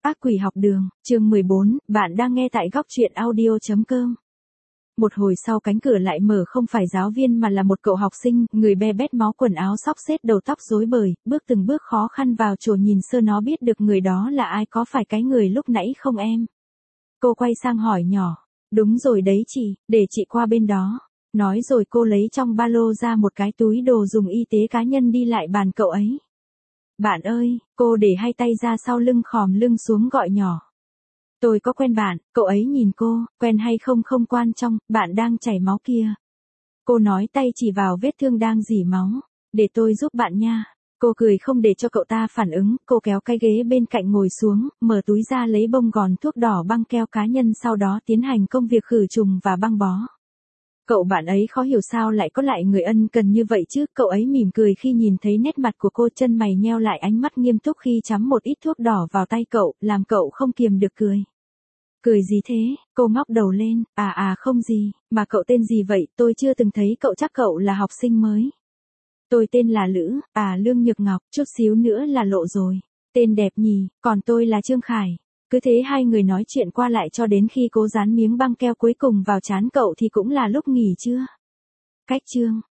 Ác quỷ học đường, chương 14, bạn đang nghe tại góc truyện audio.com. Một hồi sau cánh cửa lại mở, không phải giáo viên mà là một cậu học sinh, người be bét máu, quần áo xốc xếch, đầu tóc rối bời, bước từng bước khó khăn vào chỗ, nhìn sơ nó biết được người đó là ai. Có phải cái người lúc nãy không em? Cô quay sang hỏi nhỏ. Đúng rồi đấy chị, để chị qua bên đó. Nói rồi cô lấy trong ba lô ra một cái túi đồ dùng y tế cá nhân, đi lại bàn cậu ấy. Bạn ơi, cô để hai tay ra sau lưng, khom lưng xuống gọi nhỏ. Tôi có quen bạn. Cậu ấy nhìn cô, quen hay không không quan trọng, bạn đang chảy máu kìa. Cô nói, tay chỉ vào vết thương đang rỉ máu. Để tôi giúp bạn nha. Cô cười không để cho cậu ta phản ứng, cô kéo cái ghế bên cạnh ngồi xuống, mở túi ra lấy bông gòn thuốc đỏ, băng keo cá nhân, sau đó tiến hành công việc khử trùng và băng bó. Cậu bạn ấy khó hiểu sao lại có lại người ân cần như vậy chứ. Cậu ấy mỉm cười khi nhìn thấy nét mặt của cô, chân mày nheo lại, ánh mắt nghiêm túc khi chấm một ít thuốc đỏ vào tay cậu, làm cậu không kiềm được cười. Cười gì thế? Cô ngóc đầu lên. Không gì, mà cậu tên gì vậy? Tôi chưa từng thấy cậu, chắc cậu là học sinh mới. Tôi tên là Lữ. Lương Nhược Ngọc, chút xíu nữa là lộ rồi. Tên đẹp nhỉ, còn tôi là Trương Khải. Cứ thế hai người nói chuyện qua lại cho đến khi cố dán miếng băng keo cuối cùng vào trán cậu thì cũng là lúc nghỉ trưa. Cách Trương,